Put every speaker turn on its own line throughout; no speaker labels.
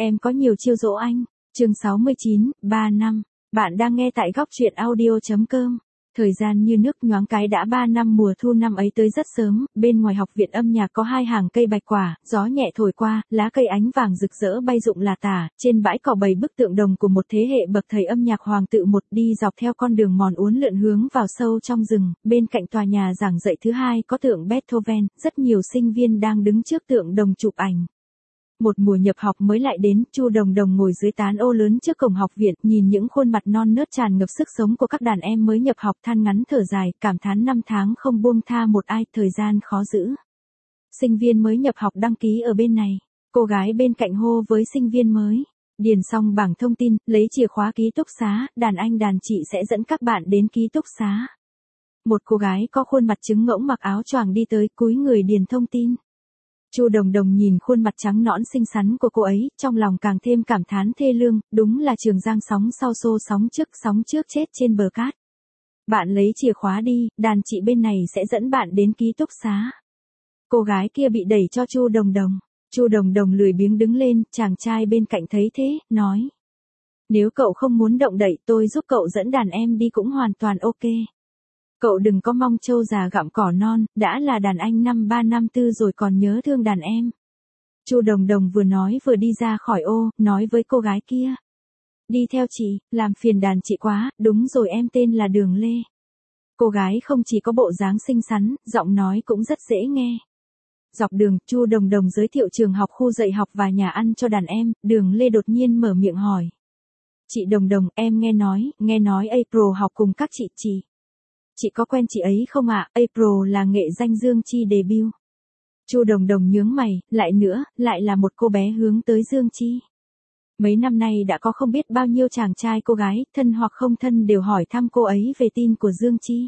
Em có nhiều chiêu dỗ anh. Chương 69, 3 năm. Bạn đang nghe tại góc truyện audio.com. Thời gian như nước nhoáng cái đã 3 năm, mùa thu năm ấy tới rất sớm, bên ngoài học viện âm nhạc có 2 hàng cây bạch quả, gió nhẹ thổi qua, lá cây ánh vàng rực rỡ bay rụng là tả, trên bãi cỏ bày bức tượng đồng của một thế hệ bậc thầy âm nhạc hoàng tự một đi dọc theo con đường mòn uốn lượn hướng vào sâu trong rừng, bên cạnh tòa nhà giảng dạy thứ hai có tượng Beethoven, rất nhiều sinh viên đang đứng trước tượng đồng chụp ảnh. Một mùa nhập học mới lại đến, Chu Đồng Đồng ngồi dưới tán ô lớn trước cổng học viện, nhìn những khuôn mặt non nớt tràn ngập sức sống của các đàn em mới nhập học, than ngắn thở dài, cảm thán năm tháng không buông tha một ai, thời gian khó giữ. Sinh viên mới nhập học đăng ký ở bên này, cô gái bên cạnh hô với sinh viên mới. Điền xong bảng thông tin, lấy chìa khóa ký túc xá, đàn anh đàn chị sẽ dẫn các bạn đến ký túc xá. Một cô gái có khuôn mặt trứng ngỗng mặc áo choàng đi tới, cúi người điền thông tin. Chu Đồng Đồng nhìn khuôn mặt trắng nõn xinh xắn của cô ấy, trong lòng càng thêm cảm thán thê lương, đúng là Trường Giang sóng sau xô sóng trước chết trên bờ cát. Bạn lấy chìa khóa đi, đàn chị bên này sẽ dẫn bạn đến ký túc xá. Cô gái kia bị đẩy cho Chu Đồng Đồng. Chu Đồng Đồng lười biếng đứng lên, chàng trai bên cạnh thấy thế, nói. Nếu cậu không muốn động đậy, tôi giúp cậu dẫn đàn em đi cũng hoàn toàn ok. Cậu đừng có mong trâu già gặm cỏ non, đã là đàn anh năm 3 năm 4 rồi còn nhớ thương đàn em. Chu Đồng Đồng vừa nói vừa đi ra khỏi ô, nói với cô gái kia. Đi theo chị, làm phiền đàn chị quá, đúng rồi em tên là Đường Lê. Cô gái không chỉ có bộ dáng xinh xắn, giọng nói cũng rất dễ nghe. Dọc đường, Chu Đồng Đồng giới thiệu trường học, khu dạy học và nhà ăn cho đàn em, Đường Lê đột nhiên mở miệng hỏi. Chị Đồng Đồng, em nghe nói April học cùng các chị. Chị có quen chị ấy không ạ? April là nghệ danh Dương Chi debut. Chu Đồng Đồng nhướng mày, lại nữa, lại là một cô bé hướng tới Dương Chi. Mấy năm nay đã có không biết bao nhiêu chàng trai cô gái, thân hoặc không thân đều hỏi thăm cô ấy về tin của Dương Chi.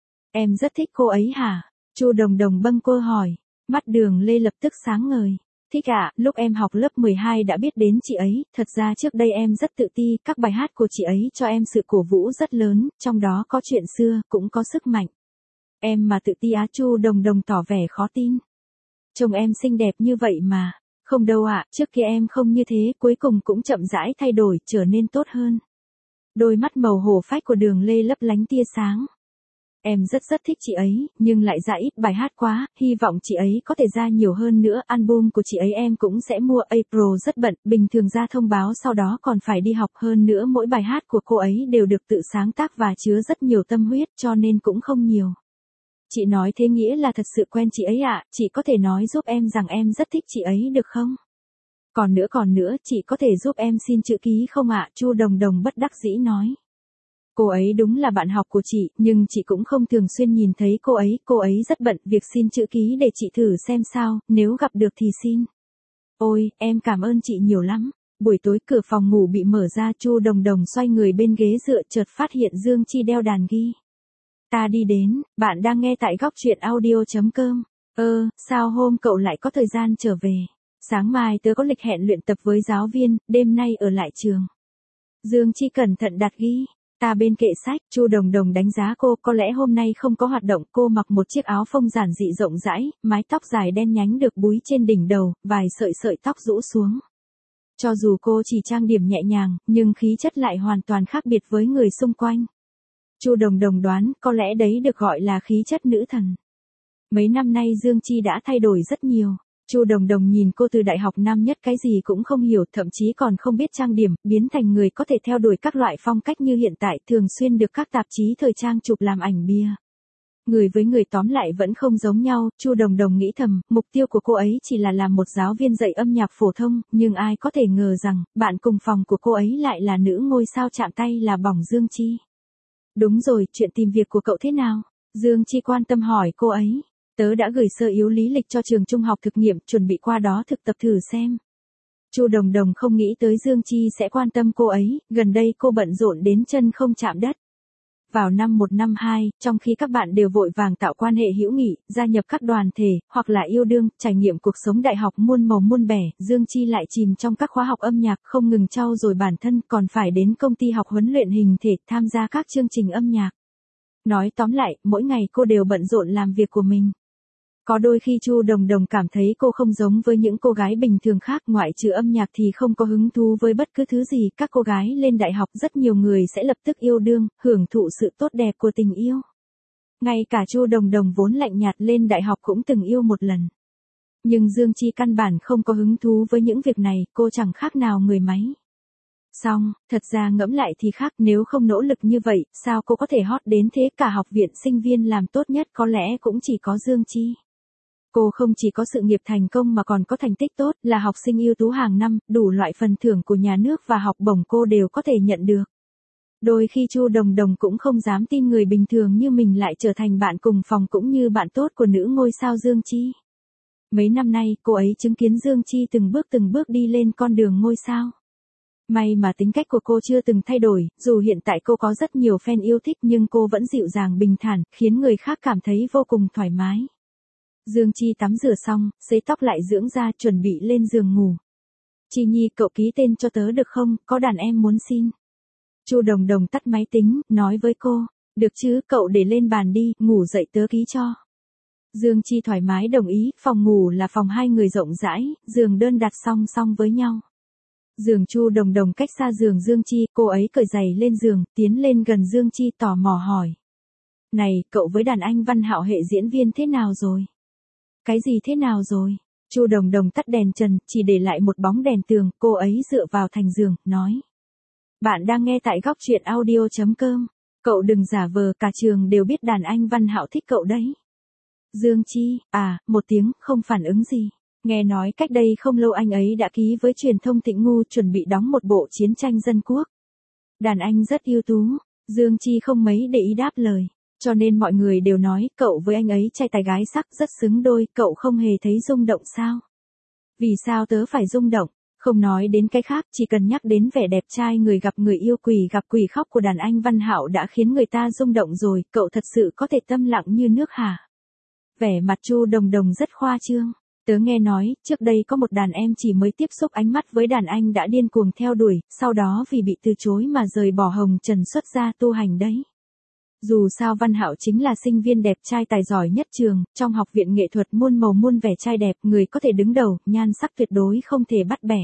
Em rất thích cô ấy hả? Chu Đồng Đồng bâng quơ hỏi. Mắt Đường Lê lập tức sáng ngời. Thích ạ, lúc em học lớp 12 đã biết đến chị ấy, thật ra trước đây em rất tự ti, các bài hát của chị ấy cho em sự cổ vũ rất lớn, trong đó có chuyện xưa, cũng có sức mạnh. Em mà tự ti á? Chu Đồng Đồng tỏ vẻ khó tin. Trông em xinh đẹp như vậy mà. Không đâu ạ, trước kia em không như thế, cuối cùng cũng chậm rãi thay đổi, trở nên tốt hơn. Đôi mắt màu hổ phách của Đường Lê lấp lánh tia sáng. Em rất thích chị ấy, nhưng lại ra ít bài hát quá, hy vọng chị ấy có thể ra nhiều hơn nữa, album của chị ấy em cũng sẽ mua. April rất bận, bình thường ra thông báo sau đó còn phải đi học, hơn nữa mỗi bài hát của cô ấy đều được tự sáng tác và chứa rất nhiều tâm huyết cho nên cũng không nhiều. Chị nói thế nghĩa là thật sự quen chị ấy ạ, chị có thể nói giúp em rằng em rất thích chị ấy được không? Còn nữa, chị có thể giúp em xin chữ ký không ạ? Chu Đồng Đồng bất đắc dĩ nói. Cô ấy đúng là bạn học của chị, nhưng chị cũng không thường xuyên nhìn thấy cô ấy rất bận, việc xin chữ ký để chị thử xem sao, nếu gặp được thì xin. Ôi, em cảm ơn chị nhiều lắm. Buổi tối cửa phòng ngủ bị mở ra, Chu Đồng Đồng xoay người bên ghế dựa, chợt phát hiện Dương Chi đeo đàn ghi. Ta đi đến, bạn đang nghe tại góc truyện audio.com. Sao hôm cậu lại có thời gian trở về? Sáng mai tớ có lịch hẹn luyện tập với giáo viên, đêm nay ở lại trường. Dương Chi cẩn thận đặt ghi. Ta bên kệ sách, Chu Đồng Đồng đánh giá cô, có lẽ hôm nay không có hoạt động, cô mặc một chiếc áo phông giản dị rộng rãi, mái tóc dài đen nhánh được búi trên đỉnh đầu, vài sợi tóc rũ xuống. Cho dù cô chỉ trang điểm nhẹ nhàng, nhưng khí chất lại hoàn toàn khác biệt với người xung quanh. Chu Đồng Đồng đoán, có lẽ đấy được gọi là khí chất nữ thần. Mấy năm nay Dương Chi đã thay đổi rất nhiều. Chu Đồng Đồng nhìn cô từ đại học năm nhất cái gì cũng không hiểu, thậm chí còn không biết trang điểm, biến thành người có thể theo đuổi các loại phong cách như hiện tại, thường xuyên được các tạp chí thời trang chụp làm ảnh bìa. Người với người tóm lại vẫn không giống nhau, Chu Đồng Đồng nghĩ thầm, mục tiêu của cô ấy chỉ là làm một giáo viên dạy âm nhạc phổ thông, nhưng ai có thể ngờ rằng, bạn cùng phòng của cô ấy lại là nữ ngôi sao chạm tay là bỏng Dương Chi. Đúng rồi, chuyện tìm việc của cậu thế nào? Dương Chi quan tâm hỏi cô ấy. Tớ đã gửi sơ yếu lý lịch cho trường trung học thực nghiệm, chuẩn bị qua đó thực tập thử xem. Chu Đồng Đồng không nghĩ tới Dương Chi sẽ quan tâm cô ấy, gần đây cô bận rộn đến chân không chạm đất. Vào năm 1 năm 2, trong khi các bạn đều vội vàng tạo quan hệ hữu nghị, gia nhập các đoàn thể, hoặc là yêu đương, trải nghiệm cuộc sống đại học muôn màu muôn vẻ, Dương Chi lại chìm trong các khóa học âm nhạc, không ngừng trau dồi bản thân, còn phải đến công ty học huấn luyện hình thể, tham gia các chương trình âm nhạc. Nói tóm lại, mỗi ngày cô đều bận rộn làm việc của mình. Có đôi khi Chu Đồng Đồng cảm thấy cô không giống với những cô gái bình thường khác, ngoại trừ âm nhạc thì không có hứng thú với bất cứ thứ gì. Các cô gái lên đại học rất nhiều người sẽ lập tức yêu đương, hưởng thụ sự tốt đẹp của tình yêu. Ngay cả Chu Đồng Đồng vốn lạnh nhạt lên đại học cũng từng yêu một lần. Nhưng Dương Chi căn bản không có hứng thú với những việc này, cô chẳng khác nào người máy. Xong, thật ra ngẫm lại thì khác, nếu không nỗ lực như vậy, sao cô có thể hot đến thế? Cả học viện sinh viên làm tốt nhất có lẽ cũng chỉ có Dương Chi. Cô không chỉ có sự nghiệp thành công mà còn có thành tích tốt, là học sinh ưu tú hàng năm, đủ loại phần thưởng của nhà nước và học bổng cô đều có thể nhận được. Đôi khi Chu Đồng Đồng cũng không dám tin người bình thường như mình lại trở thành bạn cùng phòng cũng như bạn tốt của nữ ngôi sao Dương Chi. Mấy năm nay, cô ấy chứng kiến Dương Chi từng bước đi lên con đường ngôi sao. May mà tính cách của cô chưa từng thay đổi, dù hiện tại cô có rất nhiều fan yêu thích nhưng cô vẫn dịu dàng bình thản, khiến người khác cảm thấy vô cùng thoải mái. Dương Chi tắm rửa xong, sấy tóc lại dưỡng da, chuẩn bị lên giường ngủ. Chi Nhi, cậu ký tên cho tớ được không, có đàn em muốn xin. Chu Đồng Đồng tắt máy tính, nói với cô, được chứ, cậu để lên bàn đi, ngủ dậy tớ ký cho. Dương Chi thoải mái đồng ý, phòng ngủ là phòng hai người rộng rãi, giường đơn đặt song song với nhau. Giường Chu Đồng Đồng cách xa giường Dương Chi, cô ấy cởi giày lên giường, tiến lên gần Dương Chi tò mò hỏi. Này, cậu với đàn anh Văn Hạo hệ diễn viên thế nào rồi? Cái gì thế nào rồi? Chu Đồng Đồng tắt đèn trần, chỉ để lại một bóng đèn tường, cô ấy dựa vào thành giường, nói. Bạn đang nghe tại góc truyện audio.com. Cậu đừng giả vờ, cả trường đều biết đàn anh Văn Hạo thích cậu đấy. Dương Chi, một tiếng, không phản ứng gì. Nghe nói cách đây không lâu anh ấy đã ký với truyền thông Thịnh Ngu chuẩn bị đóng một bộ chiến tranh dân quốc. Đàn anh rất ưu tú, Dương Chi không mấy để ý đáp lời. Cho nên mọi người đều nói cậu với anh ấy trai tài gái sắc rất xứng đôi, cậu không hề thấy rung động sao? Vì sao tớ phải rung động? Không nói đến cái khác, chỉ cần nhắc đến vẻ đẹp trai người gặp người yêu, quỷ gặp quỷ khóc của đàn anh Văn Hạo đã khiến người ta rung động rồi, cậu thật sự có thể tâm lặng như nước hả? Vẻ mặt Chu Đồng Đồng rất khoa trương. Tớ nghe nói, trước đây có một đàn em chỉ mới tiếp xúc ánh mắt với đàn anh đã điên cuồng theo đuổi, sau đó vì bị từ chối mà rời bỏ hồng trần xuất gia tu hành đấy. Dù sao Văn Hạo chính là sinh viên đẹp trai tài giỏi nhất trường, trong học viện nghệ thuật muôn màu muôn vẻ trai đẹp, người có thể đứng đầu, nhan sắc tuyệt đối không thể bắt bẻ.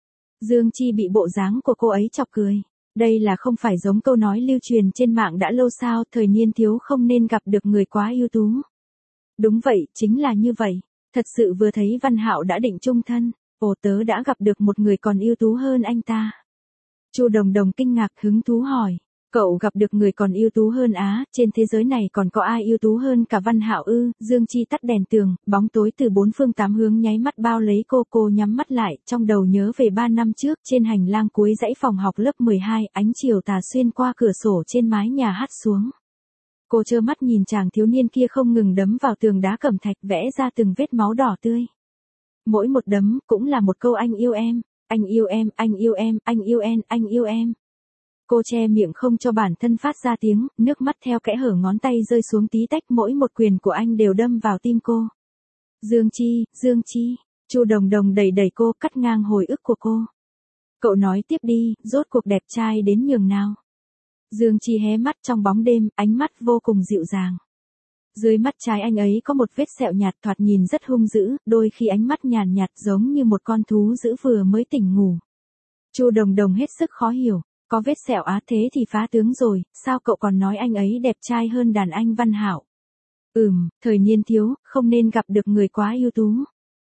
Dương Chi bị bộ dáng của cô ấy chọc cười. Đây là không phải giống câu nói lưu truyền trên mạng đã lâu sao, thời niên thiếu không nên gặp được người quá ưu tú. Đúng vậy, chính là như vậy. Thật sự vừa thấy Văn Hạo đã định chung thân, ồ tớ đã gặp được một người còn ưu tú hơn anh ta. Chu Đồng Đồng kinh ngạc hứng thú hỏi, cậu gặp được người còn ưu tú hơn á, trên thế giới này còn có ai ưu tú hơn cả Văn Hạo ư? Dương Chi tắt đèn tường, bóng tối từ bốn phương tám hướng nháy mắt bao lấy cô nhắm mắt lại, trong đầu nhớ về 3 năm trước, trên hành lang cuối dãy phòng học lớp 12, ánh chiều tà xuyên qua cửa sổ trên mái nhà hắt xuống. Cô trơ mắt nhìn chàng thiếu niên kia không ngừng đấm vào tường đá cẩm thạch vẽ ra từng vết máu đỏ tươi. Mỗi một đấm cũng là một câu anh yêu em, anh yêu em, anh yêu em, anh yêu em, anh yêu em. Cô che miệng không cho bản thân phát ra tiếng, nước mắt theo kẽ hở ngón tay rơi xuống tí tách, mỗi một quyền của anh đều đâm vào tim cô. Dương Chi, Chu Đồng Đồng đẩy cô, cắt ngang hồi ức của cô. Cậu nói tiếp đi, rốt cuộc đẹp trai đến nhường nào? Dương Chi hé mắt trong bóng đêm, ánh mắt vô cùng dịu dàng. Dưới mắt trái anh ấy có một vết sẹo nhạt thoạt nhìn rất hung dữ, đôi khi ánh mắt nhàn nhạt giống như một con thú dữ vừa mới tỉnh ngủ. Chu Đồng Đồng hết sức khó hiểu, có vết sẹo á, thế thì phá tướng rồi, sao cậu còn nói anh ấy đẹp trai hơn đàn anh Văn Hạo? Thời niên thiếu, không nên gặp được người quá ưu tú.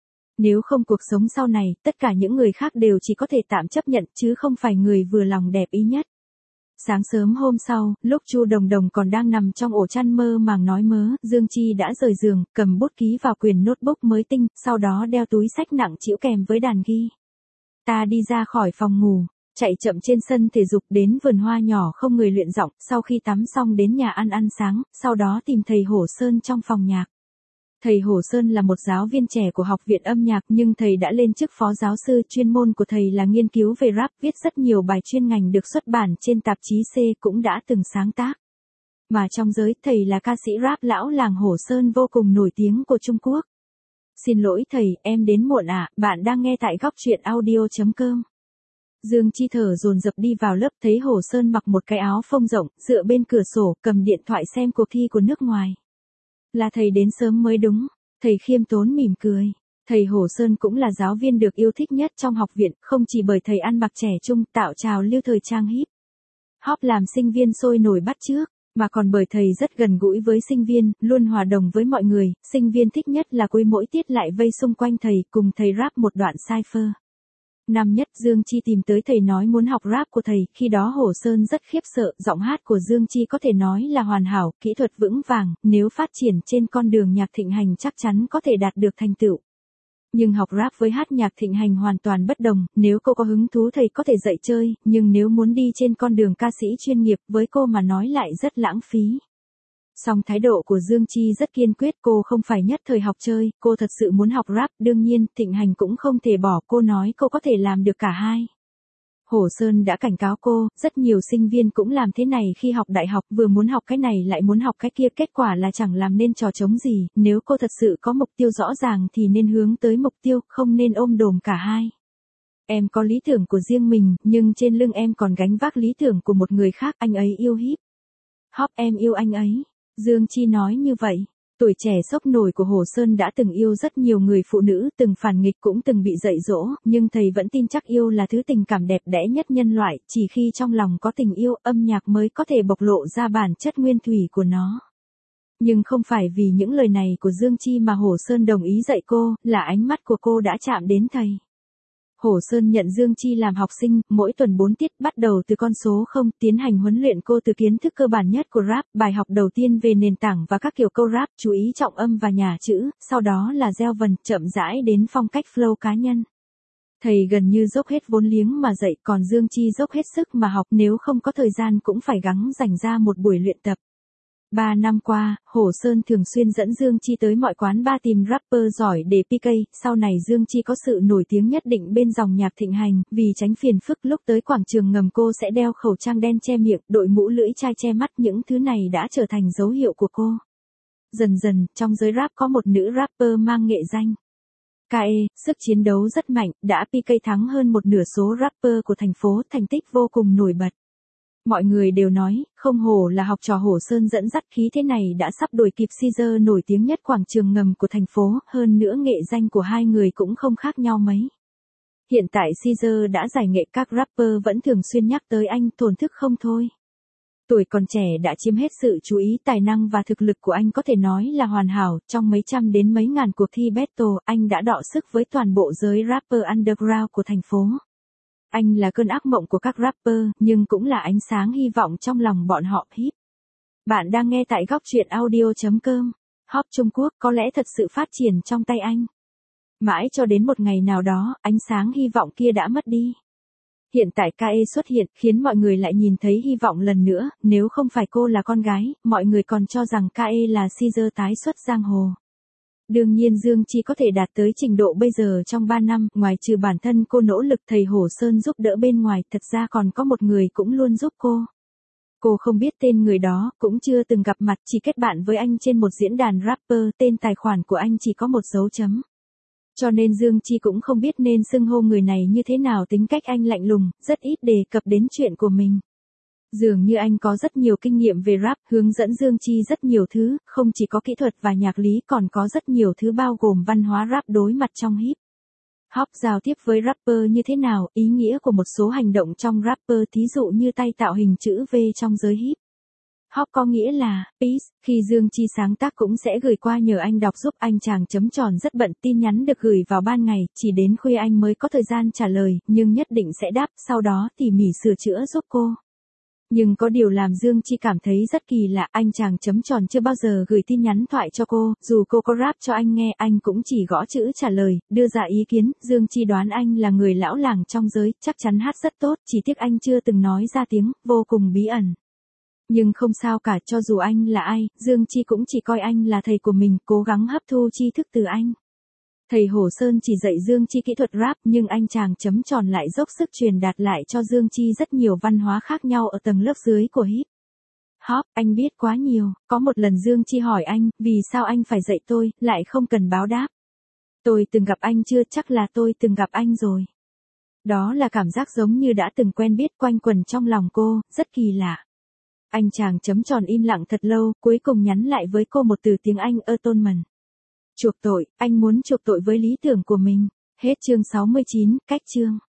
Nếu không cuộc sống sau này, tất cả những người khác đều chỉ có thể tạm chấp nhận chứ không phải người vừa lòng đẹp ý nhất. Sáng sớm hôm sau, lúc Chu Đồng Đồng còn đang nằm trong ổ chăn mơ màng nói mớ, Dương Chi đã rời giường, cầm bút ký vào quyển notebook mới tinh, sau đó đeo túi xách nặng trĩu kèm với đàn ghi. Ta đi ra khỏi phòng ngủ, chạy chậm trên sân thể dục đến vườn hoa nhỏ không người luyện giọng, sau khi tắm xong đến nhà ăn sáng, sau đó tìm thầy Hổ Sơn trong phòng nhạc. Thầy Hổ Sơn là một giáo viên trẻ của học viện âm nhạc nhưng thầy đã lên chức phó giáo sư, chuyên môn của thầy là nghiên cứu về rap, viết rất nhiều bài chuyên ngành được xuất bản trên tạp chí C, cũng đã từng sáng tác. Mà trong giới, thầy là ca sĩ rap lão làng Hổ Sơn vô cùng nổi tiếng của Trung Quốc. Xin lỗi thầy, em đến muộn ạ, bạn đang nghe tại góc truyện audio.com. Dương Chi thở dồn dập đi vào lớp, thấy Hổ Sơn mặc một cái áo phông rộng, dựa bên cửa sổ, cầm điện thoại xem cuộc thi của nước ngoài. Là thầy đến sớm mới đúng. Thầy khiêm tốn mỉm cười. Thầy Hồ Sơn cũng là giáo viên được yêu thích nhất trong học viện, không chỉ bởi thầy ăn mặc trẻ trung tạo trào lưu thời trang hip hop làm sinh viên sôi nổi bắt chước, mà còn bởi thầy rất gần gũi với sinh viên, luôn hòa đồng với mọi người, sinh viên thích nhất là cuối mỗi tiết lại vây xung quanh thầy cùng thầy rap một đoạn cypher. Năm nhất Dương Chi tìm tới thầy nói muốn học rap của thầy, khi đó Hồ Sơn rất khiếp sợ, giọng hát của Dương Chi có thể nói là hoàn hảo, kỹ thuật vững vàng, nếu phát triển trên con đường nhạc thịnh hành chắc chắn có thể đạt được thành tựu. Nhưng học rap với hát nhạc thịnh hành hoàn toàn bất đồng, nếu cô có hứng thú thầy có thể dạy chơi, nhưng nếu muốn đi trên con đường ca sĩ chuyên nghiệp với cô mà nói lại rất lãng phí. Song thái độ của Dương Chi rất kiên quyết, cô không phải nhất thời học chơi, cô thật sự muốn học rap, đương nhiên, thịnh hành cũng không thể bỏ, cô nói cô có thể làm được cả hai. Hồ Sơn đã cảnh cáo cô, rất nhiều sinh viên cũng làm thế này khi học đại học, vừa muốn học cái này lại muốn học cái kia, kết quả là chẳng làm nên trò trống gì, nếu cô thật sự có mục tiêu rõ ràng thì nên hướng tới mục tiêu, không nên ôm đồm cả hai. Em có lý tưởng của riêng mình, nhưng trên lưng em còn gánh vác lý tưởng của một người khác, anh ấy yêu hip hop, em yêu anh ấy. Dương Chi nói như vậy. Tuổi trẻ sốc nổi của Hồ Sơn đã từng yêu rất nhiều người phụ nữ, từng phản nghịch cũng từng bị dạy dỗ, nhưng thầy vẫn tin chắc yêu là thứ tình cảm đẹp đẽ nhất nhân loại, chỉ khi trong lòng có tình yêu, âm nhạc mới có thể bộc lộ ra bản chất nguyên thủy của nó. Nhưng không phải vì những lời này của Dương Chi mà Hồ Sơn đồng ý dạy cô, là ánh mắt của cô đã chạm đến thầy. Hồ Sơn nhận Dương Chi làm học sinh, mỗi tuần 4 tiết, bắt đầu từ con số 0, tiến hành huấn luyện cô từ kiến thức cơ bản nhất của rap, bài học đầu tiên về nền tảng và các kiểu câu rap, chú ý trọng âm và nhả chữ, sau đó là gieo vần, chậm rãi đến phong cách flow cá nhân. Thầy gần như dốc hết vốn liếng mà dạy, còn Dương Chi dốc hết sức mà học, nếu không có thời gian cũng phải gắng dành ra một buổi luyện tập. 3 năm qua, Hồ Sơn thường xuyên dẫn Dương Chi tới mọi quán bar tìm rapper giỏi để PK, sau này Dương Chi có sự nổi tiếng nhất định bên dòng nhạc thịnh hành, vì tránh phiền phức lúc tới quảng trường ngầm cô sẽ đeo khẩu trang đen che miệng, đội mũ lưỡi chai che mắt, những thứ này đã trở thành dấu hiệu của cô. Dần dần, trong giới rap có một nữ rapper mang nghệ danh KE, sức chiến đấu rất mạnh, đã PK thắng hơn một nửa số rapper của thành phố, thành tích vô cùng nổi bật. Mọi người đều nói, không hổ là học trò Hồ Sơn dẫn dắt, khí thế này đã sắp đuổi kịp Caesar nổi tiếng nhất quảng trường ngầm của thành phố, hơn nữa nghệ danh của hai người cũng không khác nhau mấy. Hiện tại Caesar đã giải nghệ, các rapper vẫn thường xuyên nhắc tới anh, thổn thức không thôi. Tuổi còn trẻ đã chiếm hết sự chú ý, tài năng và thực lực của anh có thể nói là hoàn hảo, trong mấy trăm đến mấy ngàn cuộc thi battle, anh đã đọ sức với toàn bộ giới rapper underground của thành phố. Anh là cơn ác mộng của các rapper, nhưng cũng là ánh sáng hy vọng trong lòng bọn họ. Hip. Bạn đang nghe tại góc truyện audio.com. Hop Trung Quốc có lẽ thật sự phát triển trong tay anh. Mãi cho đến một ngày nào đó, ánh sáng hy vọng kia đã mất đi. Hiện tại KE xuất hiện, khiến mọi người lại nhìn thấy hy vọng lần nữa, nếu không phải cô là con gái, mọi người còn cho rằng KE là Caesar tái xuất giang hồ. Đương nhiên Dương Chi có thể đạt tới trình độ bây giờ trong 3 năm, ngoài trừ bản thân cô nỗ lực, thầy Hồ Sơn giúp đỡ bên ngoài, thật ra còn có một người cũng luôn giúp cô. Cô không biết tên người đó, cũng chưa từng gặp mặt, chỉ kết bạn với anh trên một diễn đàn rapper, tên tài khoản của anh chỉ có một dấu chấm. Cho nên Dương Chi cũng không biết nên xưng hô người này như thế nào, tính cách anh lạnh lùng, rất ít đề cập đến chuyện của mình. Dường như anh có rất nhiều kinh nghiệm về rap, hướng dẫn Dương Chi rất nhiều thứ, không chỉ có kỹ thuật và nhạc lý còn có rất nhiều thứ bao gồm văn hóa rap đối mặt trong hip hop, giao tiếp với rapper như thế nào, ý nghĩa của một số hành động trong rapper, thí dụ như tay tạo hình chữ V trong giới hip hop có nghĩa là peace. Khi Dương Chi sáng tác cũng sẽ gửi qua nhờ anh đọc giúp, anh chàng chấm tròn rất bận, tin nhắn được gửi vào ban ngày, chỉ đến khuya anh mới có thời gian trả lời, nhưng nhất định sẽ đáp, sau đó tỉ mỉ sửa chữa giúp cô. Nhưng có điều làm Dương Chi cảm thấy rất kỳ lạ, anh chàng chấm tròn chưa bao giờ gửi tin nhắn thoại cho cô, dù cô có rap cho anh nghe, anh cũng chỉ gõ chữ trả lời, đưa ra ý kiến. Dương Chi đoán anh là người lão làng trong giới, chắc chắn hát rất tốt, chỉ tiếc anh chưa từng nói ra tiếng, vô cùng bí ẩn. Nhưng không sao cả, cho dù anh là ai, Dương Chi cũng chỉ coi anh là thầy của mình, cố gắng hấp thu tri thức từ anh. Thầy Hồ Sơn chỉ dạy Dương Chi kỹ thuật rap, nhưng anh chàng chấm tròn lại dốc sức truyền đạt lại cho Dương Chi rất nhiều văn hóa khác nhau ở tầng lớp dưới của hip hop. Anh biết quá nhiều. Có một lần Dương Chi hỏi anh, vì sao anh phải dạy tôi, lại không cần báo đáp. Tôi từng gặp anh chưa? Chắc là tôi từng gặp anh rồi. Đó là cảm giác giống như đã từng quen biết, quanh quẩn trong lòng cô, rất kỳ lạ. Anh chàng chấm tròn im lặng thật lâu, cuối cùng nhắn lại với cô một từ tiếng Anh, atonement. Chuộc tội, anh muốn chuộc tội với lý tưởng của mình. Hết chương 69, cách chương.